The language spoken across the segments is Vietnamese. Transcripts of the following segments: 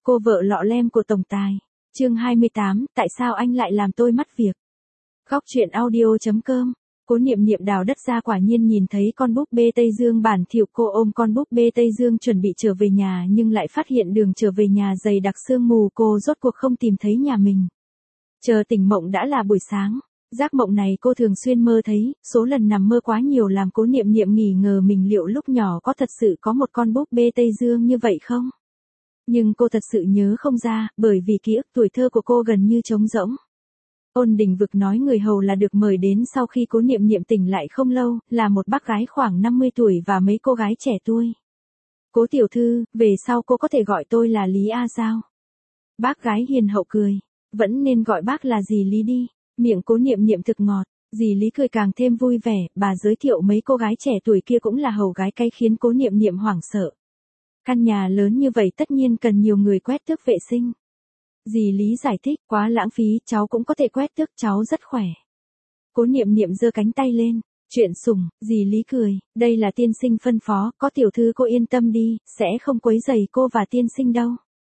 Cô vợ lọ lem của tổng tài. Chương 28, tại sao anh lại làm tôi mất việc? Góc truyện audio.com. Cố Niệm Niệm đào đất ra, quả nhiên nhìn thấy con búp bê Tây Dương bản thiệu. Cô ôm con búp bê Tây Dương chuẩn bị trở về nhà, nhưng lại phát hiện đường trở về nhà dày đặc sương mù. Cô rốt cuộc không tìm thấy nhà mình. Chờ tỉnh mộng đã là buổi sáng. Giấc mộng này cô thường xuyên mơ thấy, số lần nằm mơ quá nhiều làm Cố Niệm Niệm nghỉ ngờ mình liệu lúc nhỏ có thật sự có một con búp bê Tây Dương như vậy không? Nhưng cô thật sự nhớ không ra, bởi vì ký ức tuổi thơ của cô gần như trống rỗng. Ôn Đình Vực nói người hầu là được mời đến sau khi Cố Niệm Niệm tỉnh lại không lâu, là một bác gái khoảng 50 tuổi và mấy cô gái trẻ tuổi. Cố tiểu thư, về sau cô có thể gọi tôi là Lý A Giao. Bác gái hiền hậu cười. Vẫn nên gọi bác là dì Lý đi. Miệng Cố Niệm Niệm thực ngọt. Dì Lý cười càng thêm vui vẻ, bà giới thiệu mấy cô gái trẻ tuổi kia cũng là hầu gái cay khiến Cố Niệm Niệm hoảng sợ. Căn nhà lớn như vậy tất nhiên cần nhiều người quét tước vệ sinh. Dì Lý giải thích, quá lãng phí, cháu cũng có thể quét tước, cháu rất khỏe. Cố Niệm Niệm giơ cánh tay lên. Chuyện sủng, dì Lý cười, đây là tiên sinh phân phó, có tiểu thư cô yên tâm đi, sẽ không quấy rầy cô và tiên sinh đâu.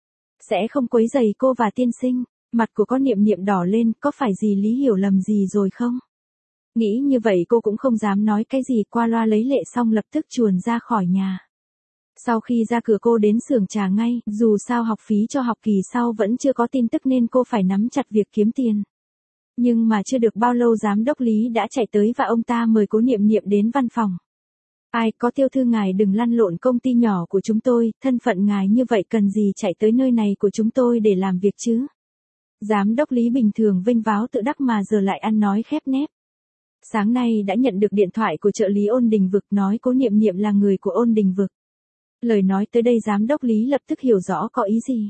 Sẽ không quấy rầy cô và tiên sinh. Mặt của Cố Niệm Niệm đỏ lên, có phải dì Lý hiểu lầm gì rồi không? Nghĩ như vậy cô cũng không dám nói cái gì, qua loa lấy lệ xong lập tức chuồn ra khỏi nhà. Sau khi ra cửa cô đến xưởng trà ngay, dù sao học phí cho học kỳ sau vẫn chưa có tin tức nên cô phải nắm chặt việc kiếm tiền. Nhưng mà chưa được bao lâu giám đốc Lý đã chạy tới và ông ta mời Cố Niệm Niệm đến văn phòng. Ai, có tiểu thư ngài đừng lăn lộn công ty nhỏ của chúng tôi, thân phận ngài như vậy cần gì chạy tới nơi này của chúng tôi để làm việc chứ? Giám đốc Lý bình thường vênh váo tự đắc mà giờ lại ăn nói khép nép. Sáng nay đã nhận được điện thoại của trợ lý Ôn Đình Vực nói Cố Niệm Niệm là người của Ôn Đình Vực. Lời nói tới đây giám đốc Lý lập tức hiểu rõ có ý gì.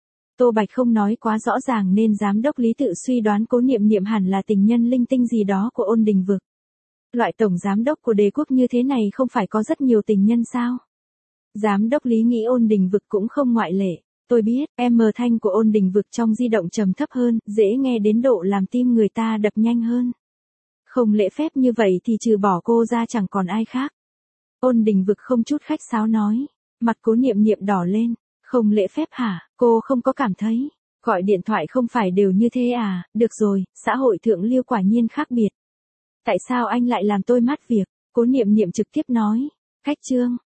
Tô Bạch không nói quá rõ ràng nên giám đốc Lý tự suy đoán Cố Niệm Niệm hẳn là tình nhân linh tinh gì đó của Ôn Đình Vực. Loại tổng giám đốc của đế quốc như thế này không phải có rất nhiều tình nhân sao? Giám đốc Lý nghĩ Ôn Đình Vực cũng không ngoại lệ. Tôi biết, thanh của Ôn Đình Vực trong di động trầm thấp hơn, dễ nghe đến độ làm tim người ta đập nhanh hơn. Không lễ phép như vậy thì trừ bỏ cô ra chẳng còn ai khác. Ôn Đình Vực không chút khách sáo nói. Mặt Cố Niệm Niệm đỏ lên. Không lễ phép hả, cô không có cảm thấy. Gọi điện thoại không phải đều như thế à, được rồi, xã hội thượng lưu quả nhiên khác biệt. Tại sao anh lại làm tôi mất việc? Cố Niệm Niệm trực tiếp nói. Khách trương,